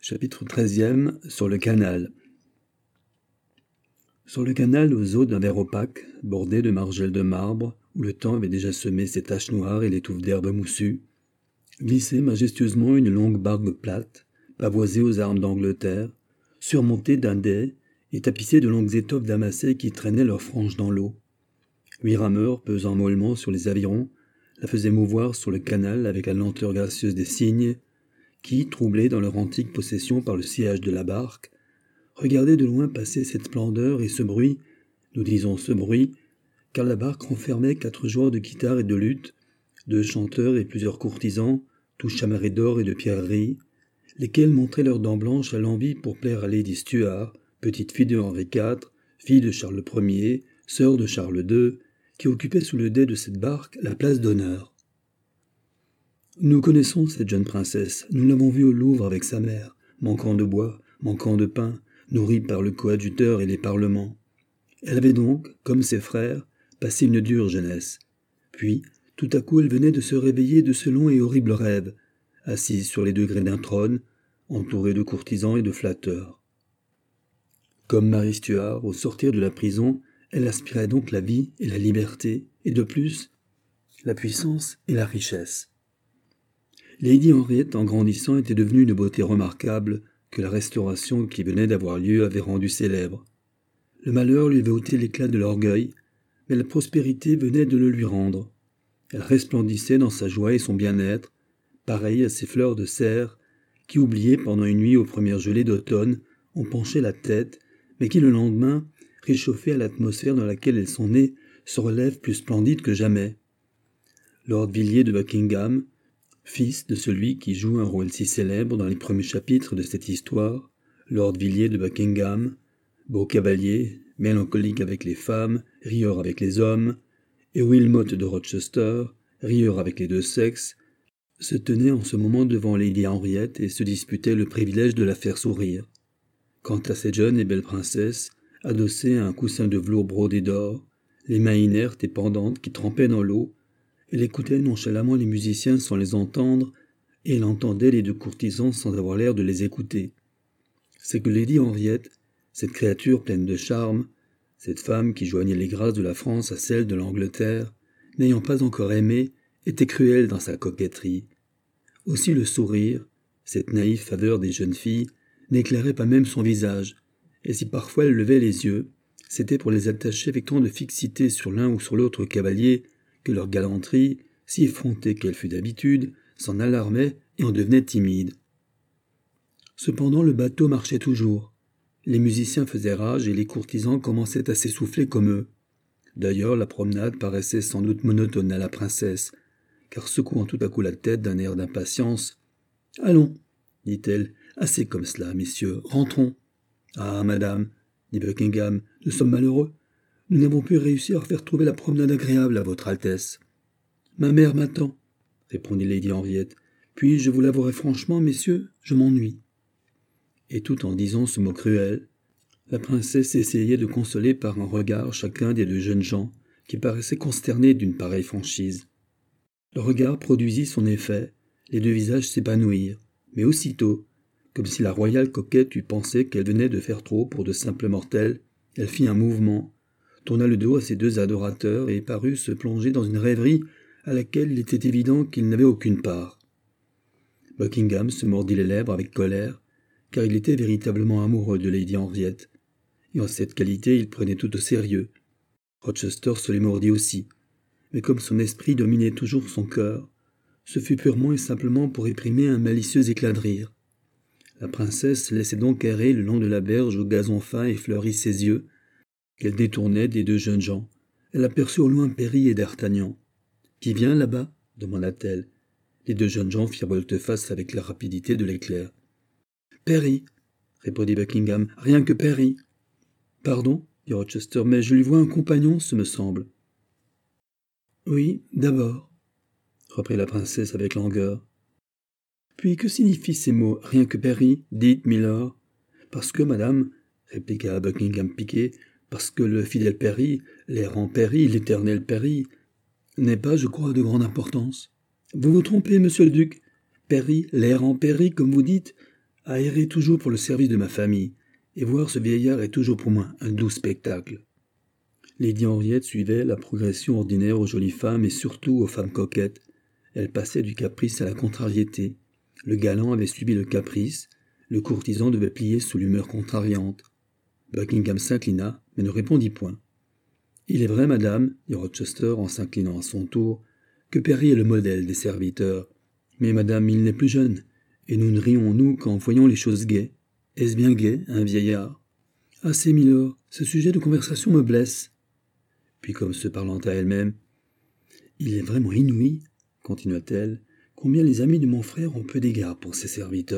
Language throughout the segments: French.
Chapitre 13e, sur le canal. Sur le canal, aux eaux d'un verre opaque, bordé de margelles de marbre, où le temps avait déjà semé ses taches noires et les touffes d'herbe moussue, glissait majestueusement une longue barque plate, pavoisée aux armes d'Angleterre, surmontée d'un dais et tapissée de longues étoffes damassées qui traînaient leurs franges dans l'eau. 8 rameurs, pesant mollement sur les avirons, la faisaient mouvoir sur le canal avec la lenteur gracieuse des cygnes, qui, troublés dans leur antique possession par le sillage de la barque, regardaient de loin passer cette splendeur et ce bruit, nous disons ce bruit, car la barque renfermait 4 joueurs de guitare et de luth, 2 chanteurs et plusieurs courtisans, tous chamarrés d'or et de pierreries, lesquels montraient leurs dents blanches à l'envi pour plaire à Lady Stuart, petite fille de Henri IV, fille de Charles Ier, sœur de Charles II, qui occupait sous le dais de cette barque la place d'honneur. Nous connaissons cette jeune princesse, nous l'avons vue au Louvre avec sa mère, manquant de bois, manquant de pain, nourrie par le coadjuteur et les parlements. Elle avait donc, comme ses frères, passé une dure jeunesse. Puis, tout à coup, elle venait de se réveiller de ce long et horrible rêve, assise sur les degrés d'un trône, entourée de courtisans et de flatteurs. Comme Marie Stuart, au sortir de la prison, elle aspirait donc la vie et la liberté, et de plus, la puissance et la richesse. Lady Henriette, en grandissant, était devenue une beauté remarquable que la restauration qui venait d'avoir lieu avait rendue célèbre. Le malheur lui avait ôté l'éclat de l'orgueil, mais la prospérité venait de le lui rendre. Elle resplendissait dans sa joie et son bien-être, pareille à ces fleurs de serre qui, oubliées pendant une nuit aux premières gelées d'automne, ont penché la tête, mais qui le lendemain, réchauffées à l'atmosphère dans laquelle elles sont nées, se relèvent plus splendides que jamais. Lord Villiers de Buckingham, fils de celui qui joue un rôle si célèbre dans les premiers chapitres de cette histoire, Lord Villiers de Buckingham, beau cavalier, mélancolique avec les femmes, rieur avec les hommes, et Wilmot de Rochester, rieur avec les deux sexes, se tenait en ce moment devant Lady Henriette et se disputait le privilège de la faire sourire. Quant à cette jeune et belle princesse, adossée à un coussin de velours brodé d'or, les mains inertes et pendantes qui trempaient dans l'eau, elle écoutait nonchalamment les musiciens sans les entendre, et elle entendait les 2 courtisans sans avoir l'air de les écouter. C'est que Lady Henriette, cette créature pleine de charme, cette femme qui joignait les grâces de la France à celles de l'Angleterre, n'ayant pas encore aimé, était cruelle dans sa coquetterie. Aussi le sourire, cette naïve faveur des jeunes filles, n'éclairait pas même son visage, et si parfois elle levait les yeux, c'était pour les attacher avec tant de fixité sur l'un ou sur l'autre cavalier, que leur galanterie, si effrontée qu'elle fût d'habitude, s'en alarmait et en devenait timide. Cependant le bateau marchait toujours. Les musiciens faisaient rage et les courtisans commençaient à s'essouffler comme eux. D'ailleurs la promenade paraissait sans doute monotone à la princesse, car secouant tout à coup la tête d'un air d'impatience, « Allons, dit-elle, assez comme cela, messieurs, rentrons. »« Ah, madame, dit Buckingham, nous sommes malheureux. Nous n'avons pu réussir à faire trouver la promenade agréable à votre Altesse. »« Ma mère m'attend, » répondit Lady Henriette. « Puis, je vous l'avouerai franchement, messieurs, je m'ennuie. » Et tout en disant ce mot cruel, la princesse essayait de consoler par un regard chacun des 2 jeunes gens qui paraissaient consternés d'une pareille franchise. Le regard produisit son effet, les 2 visages s'épanouirent, mais aussitôt, comme si la royale coquette eût pensé qu'elle venait de faire trop pour de simples mortels, elle fit un mouvement, tourna le dos à ses 2 adorateurs et parut se plonger dans une rêverie à laquelle il était évident qu'il n'avait aucune part. Buckingham se mordit les lèvres avec colère, car il était véritablement amoureux de Lady Henriette, et en cette qualité il prenait tout au sérieux. Rochester se les mordit aussi, mais comme son esprit dominait toujours son cœur, ce fut purement et simplement pour réprimer un malicieux éclat de rire. La princesse laissait donc errer le long de la berge au gazon fin et fleurit ses yeux, qu'elle détournait des 2 jeunes gens. Elle aperçut au loin Perry et d'Artagnan. « Qui vient là-bas » demanda-t-elle. Les 2 jeunes gens firent volte-face avec la rapidité de l'éclair. « Perry » répondit Buckingham, « rien que Perry. »« Pardon, dit Rochester, mais je lui vois un compagnon, ce me semble. »« Oui, d'abord, » reprit la princesse avec langueur. « Puis que signifient ces mots, rien que Perry, dites, milord ?»« Parce que, madame, » répliqua Buckingham piqué, « parce que le fidèle Perry, l'errant Perry, l'éternel Perry, n'est pas, je crois, de grande importance. »« Vous vous trompez, monsieur le duc. Perry, l'errant Perry, comme vous dites, à errer toujours pour le service de ma famille, et voir ce vieillard est toujours pour moi un doux spectacle. » Lady Henriette suivait la progression ordinaire aux jolies femmes et surtout aux femmes coquettes. Elle passait du caprice à la contrariété. Le galant avait subi le caprice, le courtisan devait plier sous l'humeur contrariante. Buckingham s'inclina, mais ne répondit point. « Il est vrai, madame, dit Rochester en s'inclinant à son tour, que Perry est le modèle des serviteurs. Mais madame, il n'est plus jeune, et nous ne rions, nous, qu'en voyant les choses gaies. Est-ce bien gai, un vieillard ? Assez, milord, ce sujet de conversation me blesse. » Puis, comme se parlant à elle-même, « Il est vraiment inouï, continua-t-elle, combien les amis de mon frère ont peu d'égard pour ses serviteurs. »«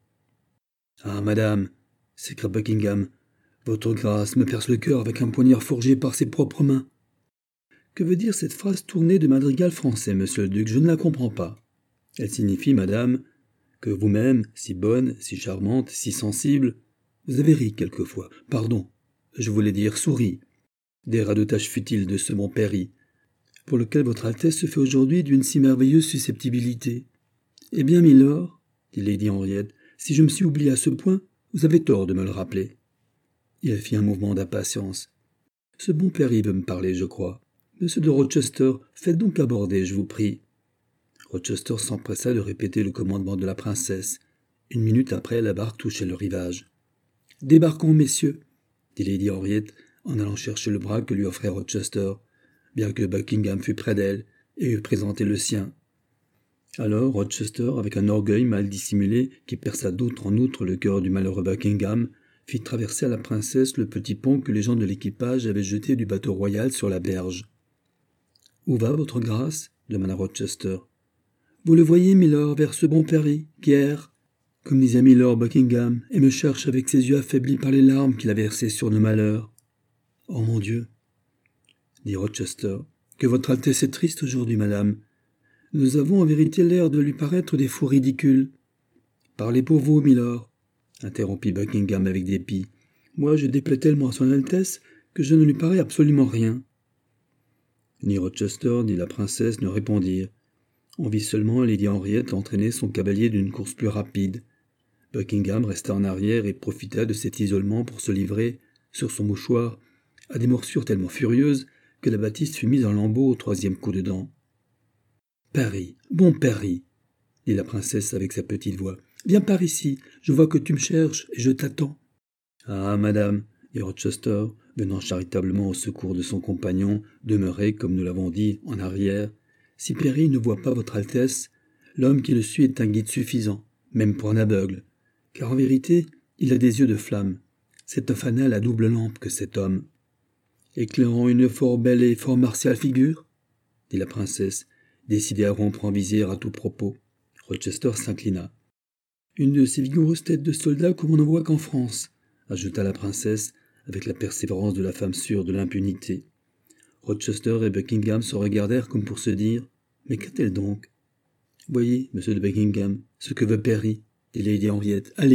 Ah, madame, s'écria Buckingham, votre grâce me perce le cœur avec un poignard forgé par ses propres mains. » « Que veut dire cette phrase tournée de madrigal français, monsieur le duc? Je ne la comprends pas. »« Elle signifie, madame, que vous-même, si bonne, si charmante, si sensible, vous avez ri quelquefois. Pardon, je voulais dire souri, des radotages futiles de ce bon Perry, pour lequel votre Altesse se fait aujourd'hui d'une si merveilleuse susceptibilité. Eh bien, milord, dit Lady Henriette, si je me suis oublié à ce point, vous avez tort de me le rappeler. » Il fit un mouvement d'impatience. « Ce bon Perry veut me parler, je crois. Monsieur de Rochester, faites donc aborder, je vous prie. » Rochester s'empressa de répéter le commandement de la princesse. Une minute après, la barque touchait le rivage. « Débarquons, messieurs, » dit Lady Henriette en allant chercher le bras que lui offrait Rochester, bien que Buckingham fût près d'elle et eût présenté le sien. Alors Rochester, avec un orgueil mal dissimulé qui perça d'outre en outre le cœur du malheureux Buckingham, fit traverser à la princesse le petit pont que les gens de l'équipage avaient jeté du bateau royal sur la berge. « Où va votre grâce » demanda Rochester. « Vous le voyez, milord, vers ce bon Perry, qui erre, comme disait milord Buckingham, et me cherche avec ses yeux affaiblis par les larmes qu'il a versées sur nos malheurs. »« Oh mon Dieu !» dit Rochester, « que votre Altesse est triste aujourd'hui, madame. Nous avons en vérité l'air de lui paraître des fous ridicules. »« Parlez pour vous, milord, » interrompit Buckingham avec dépit. « Moi, je déplais tellement à son Altesse que je ne lui parais absolument rien. » Ni Rochester ni la princesse ne répondirent. On vit seulement Lady Henriette entraîner son cavalier d'une course plus rapide. Buckingham resta en arrière et profita de cet isolement pour se livrer, sur son mouchoir, à des morsures tellement furieuses que la batiste fut mise en lambeaux au troisième coup de dent. « Perry, bon Perry, » dit la princesse avec sa petite voix, « viens par ici, je vois que tu me cherches et je t'attends. »« Ah, madame, » dit Rochester, venant charitablement au secours de son compagnon, demeuré, comme nous l'avons dit, en arrière, « si Perry ne voit pas votre Altesse, l'homme qui le suit est un guide suffisant, même pour un aveugle, car en vérité, il a des yeux de flamme. C'est un fanal à double lampe que cet homme. »« Éclairant une fort belle et fort martiale figure » dit la princesse, décidée à rompre en visière à tout propos. Rochester s'inclina. « Une de ces vigoureuses têtes de soldats comme on n'en voit qu'en France » ajouta la princesse, avec la persévérance de la femme sûre de l'impunité. Rochester et Buckingham se regardèrent comme pour se dire « Mais qu'a-t-elle donc ?»« Voyez, monsieur de Buckingham, ce que veut Perry, » dit Lady Henriette. « Allez !»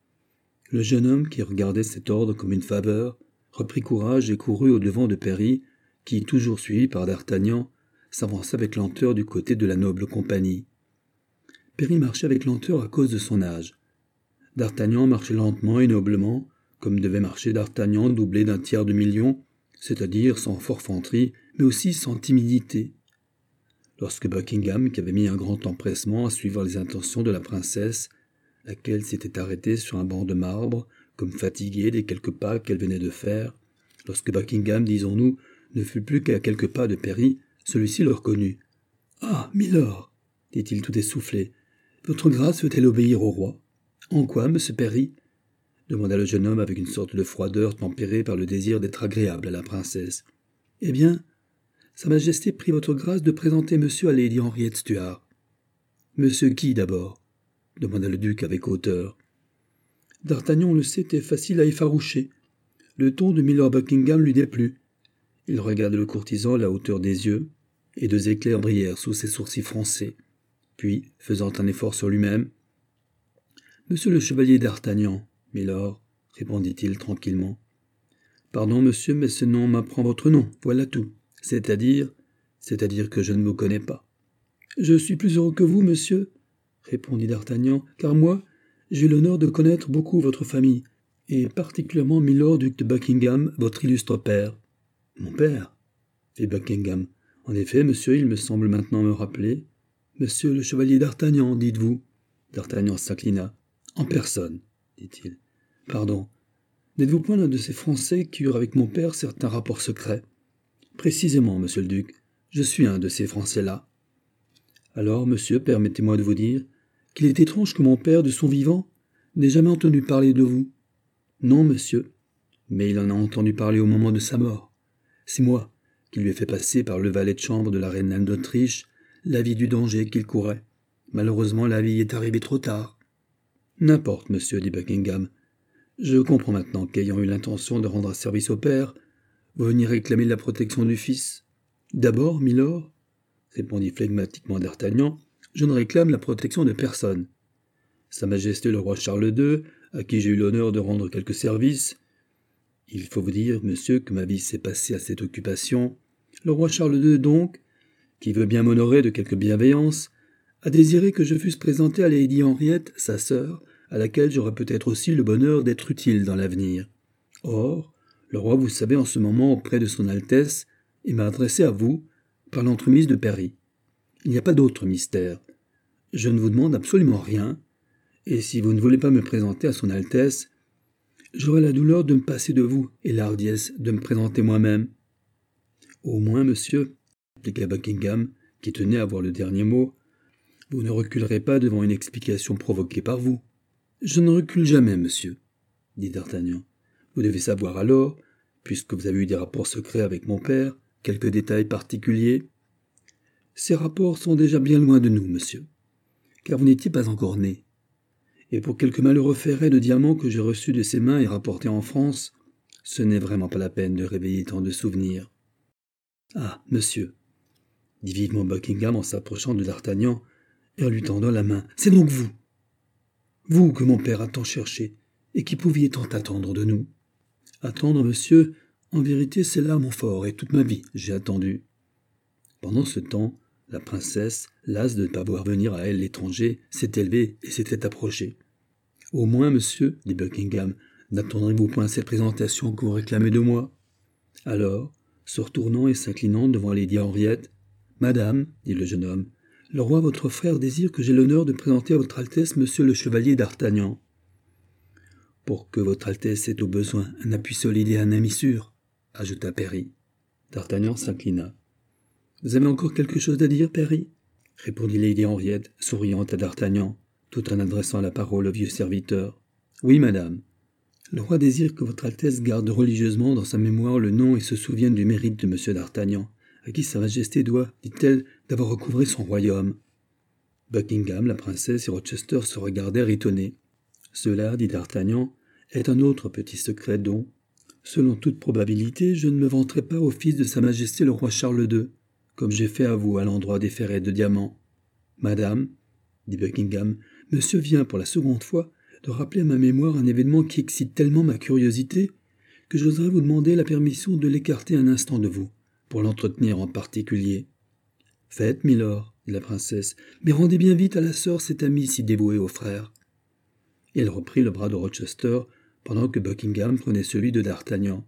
Le jeune homme, qui regardait cet ordre comme une faveur, reprit courage et courut au-devant de Perry, qui, toujours suivi par d'Artagnan, s'avança avec lenteur du côté de la noble compagnie. Perry marchait avec lenteur à cause de son âge. D'Artagnan marchait lentement et noblement, comme devait marcher d'Artagnan doublé d'un tiers de million, c'est-à-dire sans forfanterie, mais aussi sans timidité. Lorsque Buckingham, qui avait mis un grand empressement à suivre les intentions de la princesse, laquelle s'était arrêtée sur un banc de marbre, comme fatiguée des quelques pas qu'elle venait de faire, lorsque Buckingham, disons-nous, ne fut plus qu'à quelques pas de Perry, celui-ci le reconnut. « Ah, milord, dit-il tout essoufflé, votre grâce veut-elle obéir au roi ? » « En quoi, monsieur Perry ?» demanda le jeune homme avec une sorte de froideur tempérée par le désir d'être agréable à la princesse. « Eh bien, Sa Majesté prie votre grâce de présenter monsieur à Lady Henriette Stuart. »« Monsieur qui, d'abord ?» demanda le duc avec hauteur. D'Artagnan, on le sait, est facile à effaroucher. Le ton de milord Buckingham lui déplut. Il regarda le courtisan à la hauteur des yeux, et deux éclairs brillèrent sous ses sourcils froncés. Puis, faisant un effort sur lui-même, « Monsieur le chevalier d'Artagnan, milord, » répondit-il tranquillement. « Pardon, monsieur, mais ce nom m'apprend votre nom, voilà tout. C'est-à-dire que je ne vous connais pas. »« Je suis plus heureux que vous, monsieur, » répondit d'Artagnan, « car moi, J'ai eu l'honneur de connaître beaucoup votre famille, et particulièrement Milord duc de Buckingham, votre illustre père. » »« Mon père ?» fit Buckingham. « En effet, monsieur, il me semble maintenant me rappeler. Monsieur le chevalier d'Artagnan, dites-vous » D'Artagnan s'inclina. « En personne, dit-il. Pardon. N'êtes-vous point l'un de ces Français qui eurent avec mon père certains rapports secrets ? Précisément, monsieur le duc, je suis un de ces Français-là. Alors, monsieur, permettez-moi de vous dire qu'il est étrange que mon père, de son vivant, n'ait jamais entendu parler de vous. Non, monsieur, mais il en a entendu parler au moment de sa mort. C'est moi qui lui ai fait passer par le valet de chambre de la reine Anne d'Autriche l'avis du danger qu'il courait. Malheureusement, l'avis est arrivé trop tard. N'importe, monsieur, dit Buckingham. Je comprends maintenant qu'ayant eu l'intention de rendre service au père, vous veniez réclamer la protection du fils. D'abord, milord, répondit flegmatiquement d'Artagnan, je ne réclame la protection de personne. Sa Majesté le roi Charles II, à qui j'ai eu l'honneur de rendre quelques services. Il faut vous dire, monsieur, que ma vie s'est passée à cette occupation. Le roi Charles II, donc, qui veut bien m'honorer de quelque bienveillance, a désiré que je fusse présenté à Lady Henriette, sa sœur, à laquelle j'aurais peut-être aussi le bonheur d'être utile dans l'avenir. Or, le roi, vous savez, en ce moment auprès de son Altesse, et m'a adressé à vous par l'entremise de Paris. Il n'y a pas d'autre mystère. Je ne vous demande absolument rien, et si vous ne voulez pas me présenter à son Altesse, j'aurai la douleur de me passer de vous et la hardiesse de me présenter moi-même. Au moins, monsieur, répliqua Buckingham, qui tenait à avoir le dernier mot, vous ne reculerez pas devant une explication provoquée par vous. Je ne recule jamais, monsieur, dit d'Artagnan. Vous devez savoir alors, puisque vous avez eu des rapports secrets avec mon père, quelques détails particuliers. Ces rapports sont déjà bien loin de nous, monsieur, car vous n'étiez pas encore né. Et pour quelques malheureux ferrets de diamants que j'ai reçus de ses mains et rapportés en France, ce n'est vraiment pas la peine de réveiller tant de souvenirs. Ah, monsieur, dit vivement Buckingham en s'approchant de d'Artagnan et en lui tendant la main, c'est donc vous. Vous que mon père a tant cherché et qui pouviez tant attendre de nous. Attendre, monsieur, en vérité, c'est là mon fort et toute ma vie, j'ai attendu. Pendant ce temps, la princesse, lasse de ne pas voir venir à elle l'étranger, s'est élevée et s'était approchée. Au moins, monsieur, dit Buckingham, n'attendrez-vous point cette présentation que vous réclamez de moi? Alors, se retournant et s'inclinant devant Lady Henriette, Madame, dit le jeune homme, le roi votre frère désire que j'ai l'honneur de présenter à votre Altesse monsieur le chevalier d'Artagnan. Pour que votre Altesse ait au besoin un appui solide et un ami sûr, ajouta Perry. D'Artagnan s'inclina. Vous avez encore quelque chose à dire, Perry? Répondit Lady Henriette, souriant à d'Artagnan, tout en adressant la parole au vieux serviteur. Oui, madame. Le roi désire que votre Altesse garde religieusement dans sa mémoire le nom et se souvienne du mérite de monsieur d'Artagnan, à qui sa Majesté doit, dit-elle, d'avoir recouvré son royaume. Buckingham, la princesse et Rochester se regardèrent étonnés. Cela, dit d'Artagnan, est un autre petit secret dont, selon toute probabilité, je ne me vanterai pas au fils de sa Majesté le roi Charles II, comme j'ai fait à vous à l'endroit des ferrets de diamants. Madame, dit Buckingham, monsieur vient pour la seconde fois de rappeler à ma mémoire un événement qui excite tellement ma curiosité que j'oserais vous demander la permission de l'écarter un instant de vous, pour l'entretenir en particulier. Faites, milord, dit la princesse, mais rendez bien vite à la sœur cet ami si dévoué au frère. Et elle reprit le bras de Rochester pendant que Buckingham prenait celui de d'Artagnan.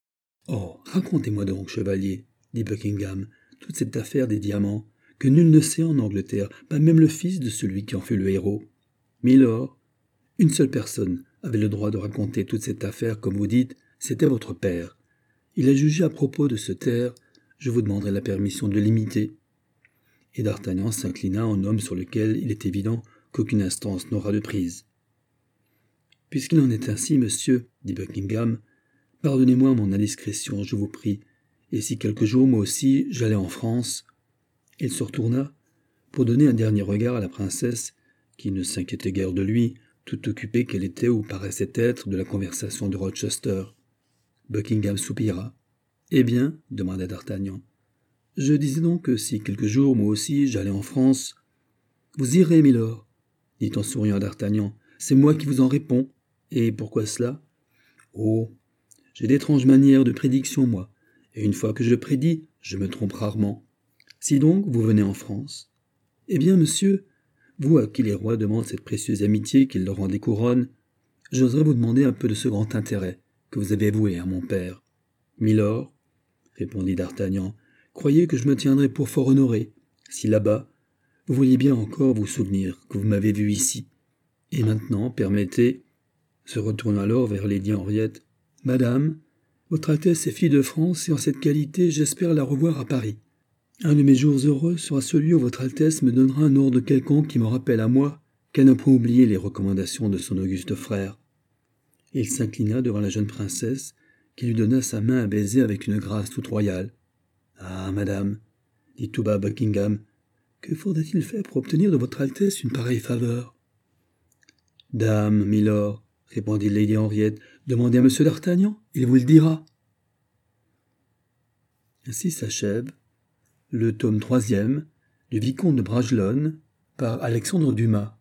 Oh, racontez-moi donc, chevalier, dit Buckingham, toute cette affaire des diamants, que nul ne sait en Angleterre, pas même le fils de celui qui en fut le héros. Milord, une seule personne avait le droit de raconter toute cette affaire, comme vous dites, c'était votre père. Il a jugé à propos de se taire, je vous demanderai la permission de l'imiter. Et d'Artagnan s'inclina en homme sur lequel il est évident qu'aucune instance n'aura de prise. Puisqu'il en est ainsi, monsieur, dit Buckingham, pardonnez-moi mon indiscrétion, je vous prie, et si quelques jours, moi aussi, j'allais en France. Il se retourna pour donner un dernier regard à la princesse, qui ne s'inquiétait guère de lui, tout occupée qu'elle était ou paraissait être de la conversation de Rochester. Buckingham soupira. « Eh bien, demanda d'Artagnan. Je disais donc que si quelques jours, moi aussi, j'allais en France. Vous irez, milord, dit en souriant d'Artagnan. C'est moi qui vous en réponds. Et pourquoi cela? Oh, j'ai d'étranges manières de prédiction, moi, et une fois que je prédis, je me trompe rarement. Si donc vous venez en France, eh bien, monsieur, vous à qui les rois demandent cette précieuse amitié qu'il leur rend des couronnes, j'oserais vous demander un peu de ce grand intérêt que vous avez voué à mon père. »« Milord, » répondit d'Artagnan, « croyez que je me tiendrais pour fort honoré, si là-bas, vous vouliez bien encore vous souvenir que vous m'avez vu ici. Et maintenant, permettez, se retournant alors vers Lady Henriette, « Madame, votre Altesse est fille de France et en cette qualité, j'espère la revoir à Paris. Un de mes jours heureux sera celui où votre Altesse me donnera un ordre quelconque qui me rappelle à moi qu'elle n'a point oublié les recommandations de son auguste frère. » Et il s'inclina devant la jeune princesse, qui lui donna sa main à baiser avec une grâce toute royale. « Ah, madame, dit tout bas Buckingham, que faudrait-il faire pour obtenir de votre Altesse une pareille faveur ?»« Dame, milord, répondit Lady Henriette, demandez à M. d'Artagnan, il vous le dira. » Ainsi s'achève le tome 3e du Vicomte de Bragelonne par Alexandre Dumas.